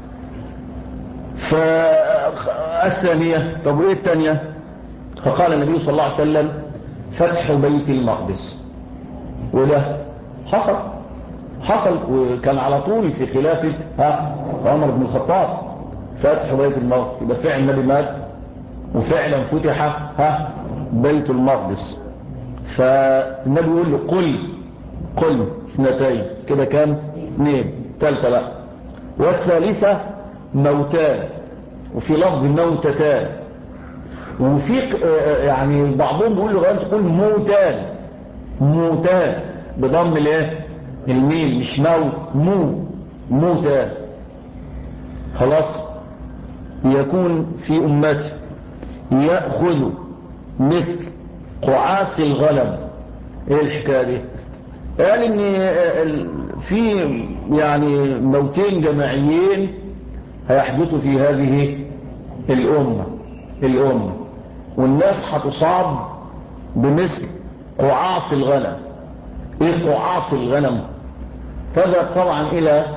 Speaker 1: فالثانيه، طب وايه الثانيه؟ فقال النبي صلى الله عليه وسلم فتح بيت المقدس. وده حصل حصل وكان على طول في خلافه ها عمر بن الخطاب فتح بيت المقدس. يبقى فعلا النبي مات وفعلا فتح ها بيت المقدس. فالنبي يقول له قل قل اثنتين، كده كام؟ اثنين. ثالثه بقى والثالثه موتان، وفي لفظ موتتان، وفي يعني بعضهم بيقول له غير تقول موتان موتان بضم الايه الميم، مش مو مو موتان. خلاص. يكون في امتي يأخذ مثل قعاس الغنم. ايه الحكايه دي؟ قال ان في يعني موتين جماعيين هيحدثوا في هذه الامه الامه والناس هتصاب بمثل قعاس الغنم. ايه قعاس الغنم؟ فذهب طبعا الى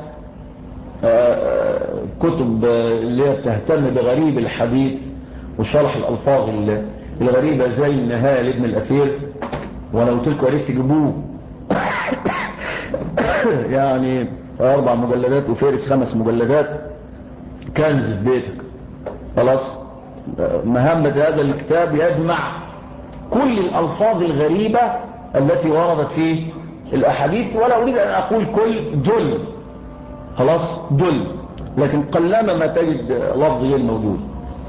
Speaker 1: كتب اللي هي بتهتم بغريب الحديث وشرح الالفاظ الغريبه زي النهايه لابن الاثير، وانا قلت لكم يا ريت تجيبوه يعني اربع مجلدات وفارس خمس مجلدات، كنز في بيتك. خلاص. مهمة هذا الكتاب يجمع كل الألفاظ الغريبة التي وردت في الأحاديث، ولا أريد أن أقول كل، جل. خلاص جل، لكن قلما ما تجد لفظ غير موجود.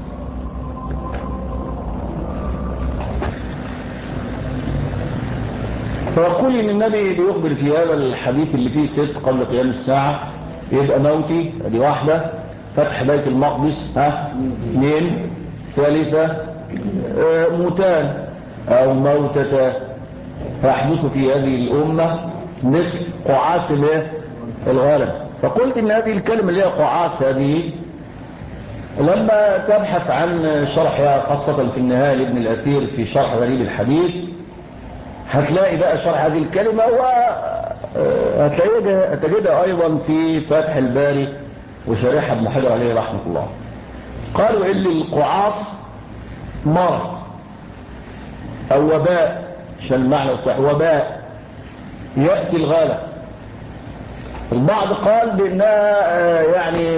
Speaker 1: فيقول إن النبي بيخبر في هذا الحديث اللي فيه ست قبل قيام الساعة، يبقى موتي ادي واحدة، فتح بيت المقدس ها اثنين، ثالثة آه موتان او موتتا يحدث في هذه الامة مثل قعاس الغنم. فقلت ان هذه الكلمة اللي هي قعاس هذه لما تبحث عن شرحها خاصة في النهاية لابن الاثير في شرح غريب الحديث هتلاقي بقى شرح هذه الكلمة، وهتلاقيها تجدها ايضا في فتح الباري وشارحها ابن حجر عليه رحمة الله. قالوا ان القعاص مرض او وباء، عشان المعنى صح، وباء يأتي الغالة. البعض قال بانها يعني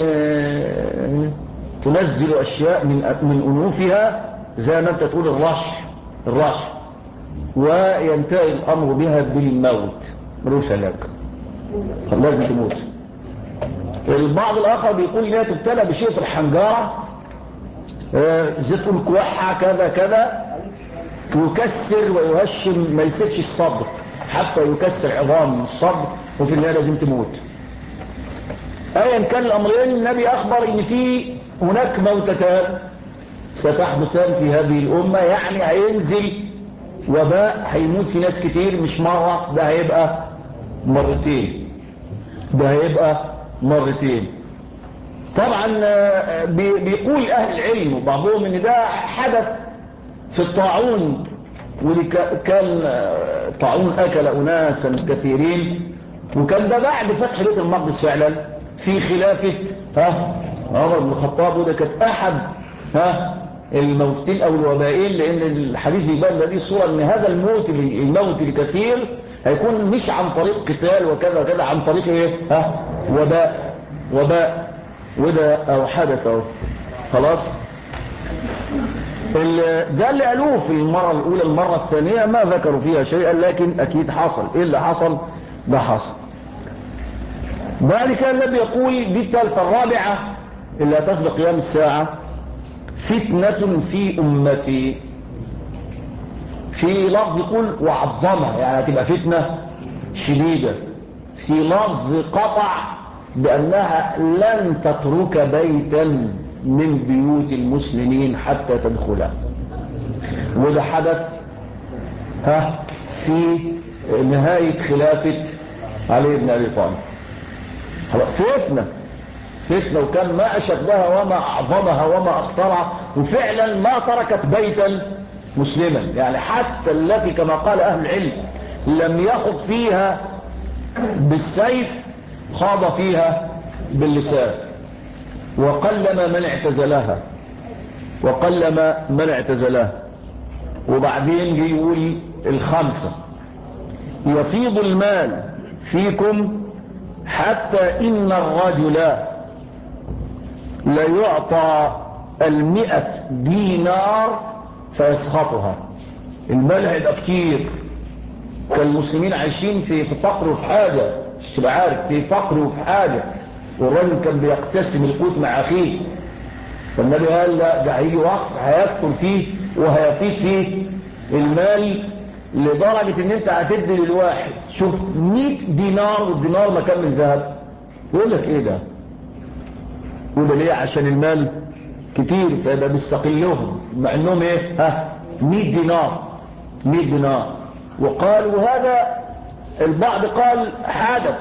Speaker 1: تنزل اشياء من من انوفها زي ما انت تقول الرشح الرشح وينتهي الامر بها بالموت، ملوش علاج، لازم تموت. البعض الاخر بيقول انها تبتلى بشيء في الحنجره، زيت الكوحه كذا كذا، يكسر ويهشم، ما يسيبش الصدر حتى يكسر عظام الصدر، وفي النهايه لازم تموت. ايا كان الامرين النبي اخبر ان في هناك موتتان ستحدثان في هذه الامه، يعني هينزل وباء هيموت في ناس كتير، مش مره، ده هيبقى مرتين ده هيبقى مرتين. طبعا بيقول اهل العلم وبعضهم ان ده حدث في الطاعون، وكان طاعون اكل اناسا كثيرين، وكان ده بعد فتح بيت المقدس فعلا في خلافه ها عمر بن الخطاب، وده كانت احد ها الموتين او الوبائين، لان الحديث بيبان لديه صوره ان هذا الموت الموت الكثير هيكون مش عن طريق قتال وكذا وكذا، عن طريق ايه ها وباء وباء وده او حدث اهو خلاص. ده اللي قالوه في المرة الاولى. المرة الثانية ما ذكروا فيها شيئا، لكن اكيد حصل. ايه اللي حصل؟ ده حصل. بعد كده النبي يقول دي الثالثة. الرابعة اللي هتسبق قيام الساعة: فتنة في امتي. في لفظ يقول وعظمها، يعني هتبقى فتنة شديدة. في لفظ قطع بأنها لن تترك بيتا من بيوت المسلمين حتى تدخلها. وده حدث ها في نهاية خلافة علي بن أبي طالب. فتنة فتنة، وكان ما أشدها وما أعظمها وما أخطرها، وفعلا ما تركت بيتا مسلما، يعني حتى التي كما قال أهل العلم لم يخض فيها بالسيف خاض فيها باللسان. وقلما من اعتزلها وقلما من اعتزلها. وبعدين جه يقول الخمسة: يفيض المال فيكم حتى إن الرجل لا يعطى المئة دينار فيسخطها. المال هيبقى كتير، كالمسلمين عايشين في في فقر وفي حاجة، مش تبقى عارف، في فقر وفي حاجة، والراجل كان بيقتسم القوت مع أخيه. فالنبي قال لا، ده هيجي وقت هيكثر فيه وهيفيد فيه المال لدرجة ان انت هتدي للواحد شوف مئة دينار، والدينار مكان من ذهب. يقول لك ايه ده؟ يقول ده ليه؟ عشان المال كتير فيبقى بيستقلهم، مع انهم ايه؟ ها مئة دينار مئة دينار. وقال، وهذا البعض قال حدث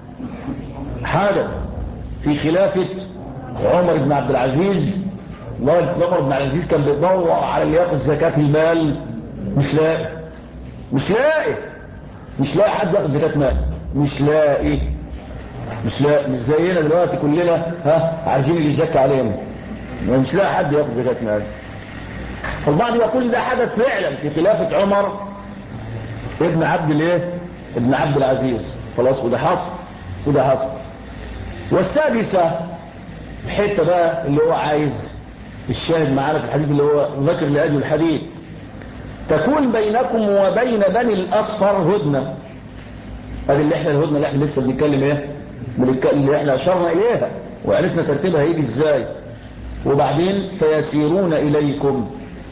Speaker 1: حدث في خلافة عمر بن عبد العزيز. عمر بن عبد العزيز كان بيدور على اللي ياخذ زكاة المال، مش لاقي مش لاقي مش لاقي حد ياخذ زكاة مال، مش لاقي مش لاقي مش زينا دلوقتي كلنا ها عايزين اللي يزكي علينا، مش لاقي حد ياخذ زكاة مال. فالبعض يقول ده حدث فعلا في خلافة عمر ابن عبد الايه ابن عبد العزيز. خلاص، وده حصل وده حصل. والسادسة الحته بقى اللي هو عايز الشاهد معانا في الحديث اللي هو ذكر لأجل الحديث: تكون بينكم وبين بني الأصفر هدنة. هذه اللي احنا الهدنة اللي احنا لسه بنتكلم ايه اللي احنا اشرنا اليها وعرفنا ترتيبها هيجي ازاي. وبعدين فيسيرون اليكم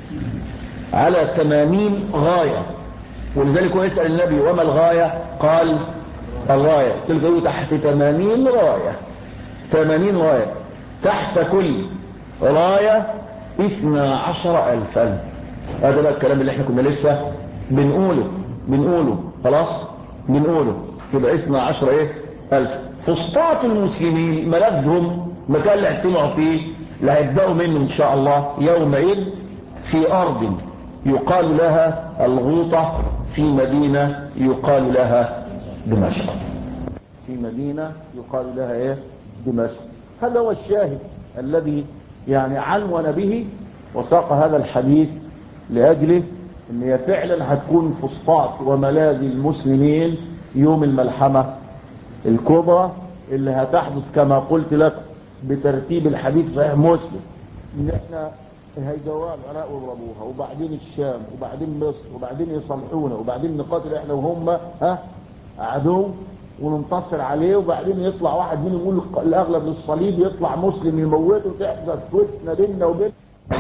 Speaker 1: على ثمانين غاية. ولذلك هو يسأل النبي وما الغاية؟ قال الغاية تلقوا تحت ثمانين غاية ثمانين غاية، تحت كل راية اثنا عشر ألفا. هذا بقى الكلام اللي احنا كنا لسه بنقوله بنقوله خلاص بنقوله يبقى اثنا عشر ايه ألف. فسطاط المسلمين ملذهم مكان اللي اجتمعوا فيه اللي هيبدأوا منه ان شاء الله يومئذ في أرض يقال لها الغوطة، في مدينة يقال لها دمشق. في مدينة يقال لها ايه دمشق. هذا هو الشاهد الذي يعني عنون به وساق هذا الحديث لأجله ان هي فعلا هتكون فسطاط وملاذ المسلمين يوم الملحمة الكبرى اللي هتحدث كما قلت لك بترتيب الحديث صحيح مسلم، ان احنا هيجوال العراق ويضربوها، وبعدين الشام، وبعدين مصر، وبعدين يصلحونا، وبعدين نقاتل احنا وهم ها عدو وننتصر عليه، وبعدين يطلع واحد منهم يقول الاغلب للصليب، يطلع مسلم يموته، تحدث فتنه بيننا وبين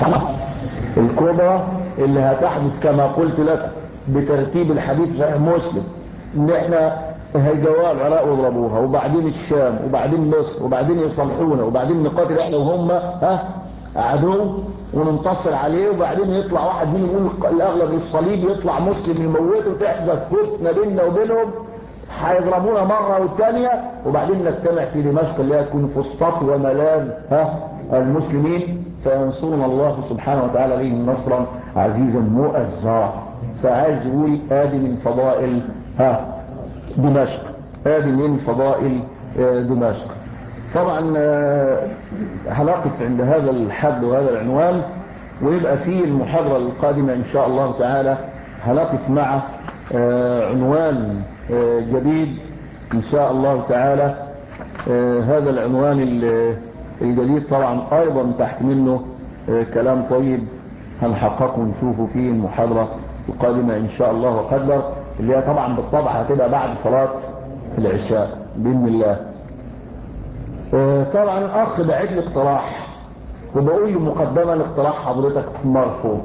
Speaker 1: الكبرى اللي هتحدث كما قلت لك بترتيب الحديث صحيح مسلم، ان احنا هيجوال العراق ويضربوها، وبعدين الشام، وبعدين مصر، وبعدين يصلحونا، وبعدين نقاتل احنا وهم ها عدو وننتصر عليه، وبعدين يطلع واحد منهم يقول الاغلب للصليب، يطلع مسلم يموته، تحدث فتنه بيننا وبينهم، هيضربونا مرة والثانية، وبعدين نجتمع في دمشق اللي هتكون فسطاط وملاذ ها المسلمين، فينصرنا الله سبحانه وتعالى به نصرا عزيزا مؤزرا. فعايز يقول ادي من فضائل ها دمشق، ادي من فضائل دمشق. طبعا هنقف عند هذا الحد وهذا العنوان، ويبقى في المحاضرة القادمة ان شاء الله تعالى هنقف مع عنوان جديد إن شاء الله تعالى آه هذا العنوان الجديد طبعا أيضا تحت منه آه كلام طيب هنحققه ونشوفه في المحاضرة القادمة إن شاء الله وقدر، اللي هي طبعا بالطبع هتبقى بعد صلاة العشاء بإذن الله. آه طبعا الأخ بعت لي اقتراح، وبقول له مقدما اقتراح حضرتك مرفوض.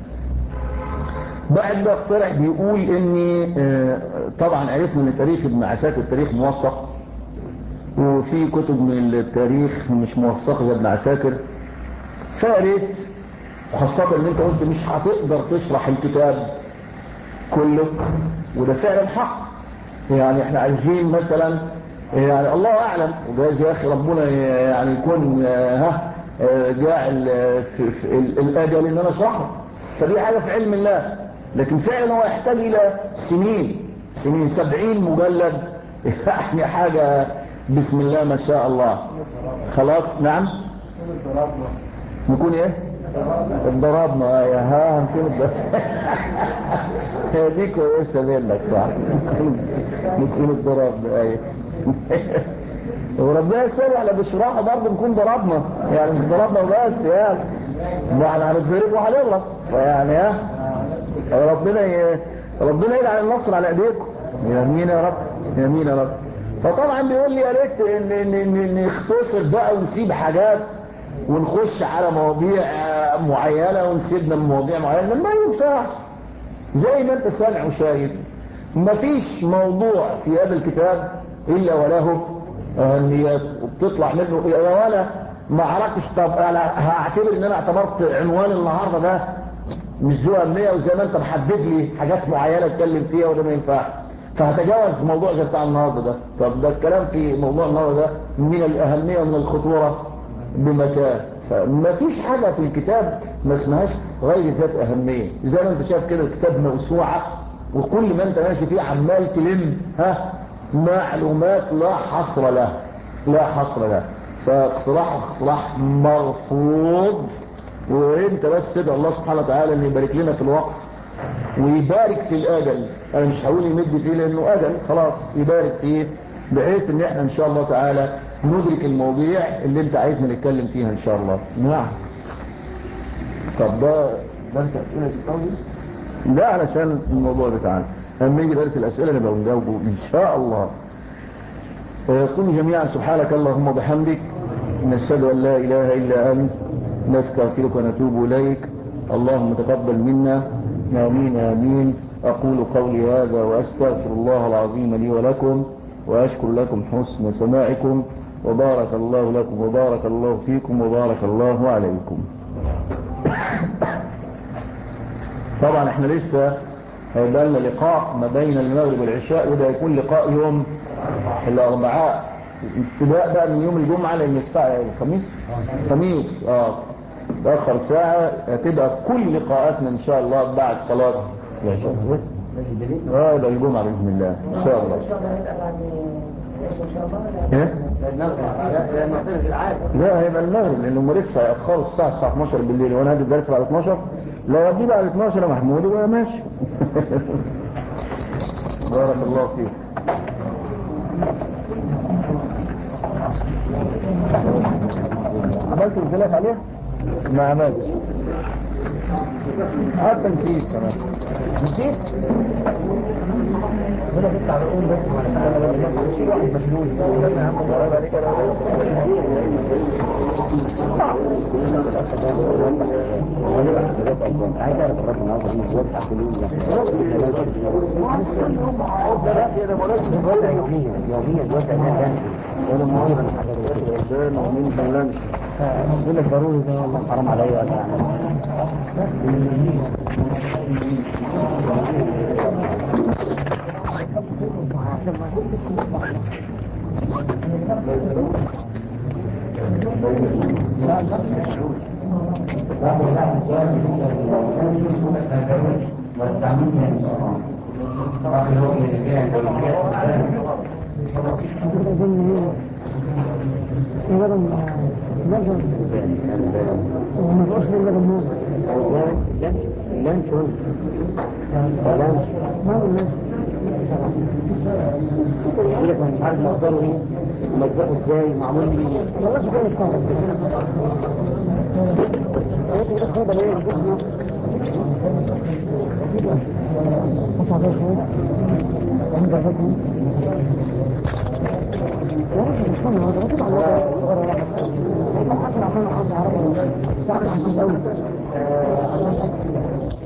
Speaker 1: بعد ده اقترح بيقول اني اه طبعا عرفنا ان تاريخ ابن عساكر التاريخ موثق، وفي كتب من التاريخ مش موثقه زي ابن عساكر، فقريت وخاصة ان انت قلت مش هتقدر تشرح الكتاب كله، وده فعلا حق. يعني احنا عايزين مثلا يعني الله اعلم، وجايز يا اخي ربنا يعني يكون ها جاعل في, في الاجل ان انا اشرحه، فدي حاجة في علم الله. لكن فعلا هو يحتاج الى سنين سنين سبعين مجلد يعني حاجة بسم الله ما شاء الله. خلاص نعم نكون ايه اتضربنا يا ها هنكون دي كويسة منك صح نكون اتضربنا ايه وربنا يسأل على بشراحة برضه نكون ضربنا، يعني مش ضربنا بس يعني ما احنا هنتضرب وهنغلط، فيعني ها ربنا ي... ربنا يجعل النصر على ايديكم يمين يا رب يمين يا رب. فطبعا بيقول لي يا ريت نختصر بقى ونسيب حاجات ونخش على مواضيع معينة ونسيبنا من مواضيع معينة، ما ينفعش. زي ما انت سامع وشايف مفيش موضوع في هذا الكتاب الا وله اهميات وبتطلع منه. يا ولا ما عرفتش، طب انا هعتبر ان انا اعتبرت عنوان النهارده ده مش ذو اهميه، وزي ما انت محدد لي حاجات معينه اتكلم فيها وده ما ينفعش، فهتجاوز موضوع زي بتاع النهارده ده. طب ده الكلام في موضوع النهارده ده من الاهميه ومن الخطوره بمكان. فما فيش حاجه في الكتاب ما اسمهاش غير ذات اهميه. زي ما انت شايف كده الكتاب موسوعه، وكل ما انت ماشي فيه عمال تلم ها معلومات لا حصر لها لا حصر لها. فاقتراح اقتراح مرفوض. وانت بس ادعو الله سبحانه وتعالى ان يبارك لنا في الوقت ويبارك في الاجل. انا مش هقول يمد فيه لانه اجل خلاص، يبارك فيه بحيث ان احنا ان شاء الله تعالى ندرك المواضيع اللي انت عايزنا نتكلم فيها ان شاء الله. نعم. طب ده درس اسئله التوحيد لا علشان الموضوع بتاعنا، اما يجي درس الاسئله نبقى نجاوبه ان شاء الله. قل جميعا سبحانك اللهم وبحمدك نشهد ان لا اله الا انت نستغفرك ونتوب إليك. اللهم تقبل منا آمين آمين. أقول قولي هذا وأستغفر الله العظيم لي ولكم، وأشكر لكم حسن سماعكم، وبارك الله لكم وبارك الله فيكم وبارك الله عليكم. طبعا احنا لسه هيبقى لنا لقاء ما بين المغرب والعشاء، وده يكون لقاء يوم الأربعاء ابتداء بقى من يوم الجمعة، لأن الساعة الخميس خميس اه تأخر ساعة، هتبقى كل لقاءاتنا إن شاء الله بعد صلاة العشاء. اه ده الجمعة بإذن الله إن شاء الله. ايه؟ لا هيبقى المغرب، لأنهم لسه هيأخروا الساعة الساعة اتناشر بالليل، وأنا هدي الدرس بعد اتناشر. لو هدي بعد اتناشر يا محمود يبقى ماشي. بارك الله فيك. عملت الخلاف عليه؟ ما عملتش، حتى نسيت كمان نسيت. انا كنت على اقول بس ما انا بس في واحد مشلول استنى يا عم الله عليك. انا عايز اعرف الراجل النهارده دي ازاي تحكيلي لي يوميا يوميا دلوقتي انا جنبي وانا مؤمن حاجه ومين فلان يقول لك ضروري ده والله حرام عليا ولا بس مش عارف مصدره ايه.
Speaker 2: مجزأه ازاي معمول لي والله شو كويس كويس بس هذا ليه الجسم أصعب شيء عند الرجل لا مش مصنع هذا رجل على صغير واحد هيك الحسن عطانا خمسة عربية تعرف حساس أوي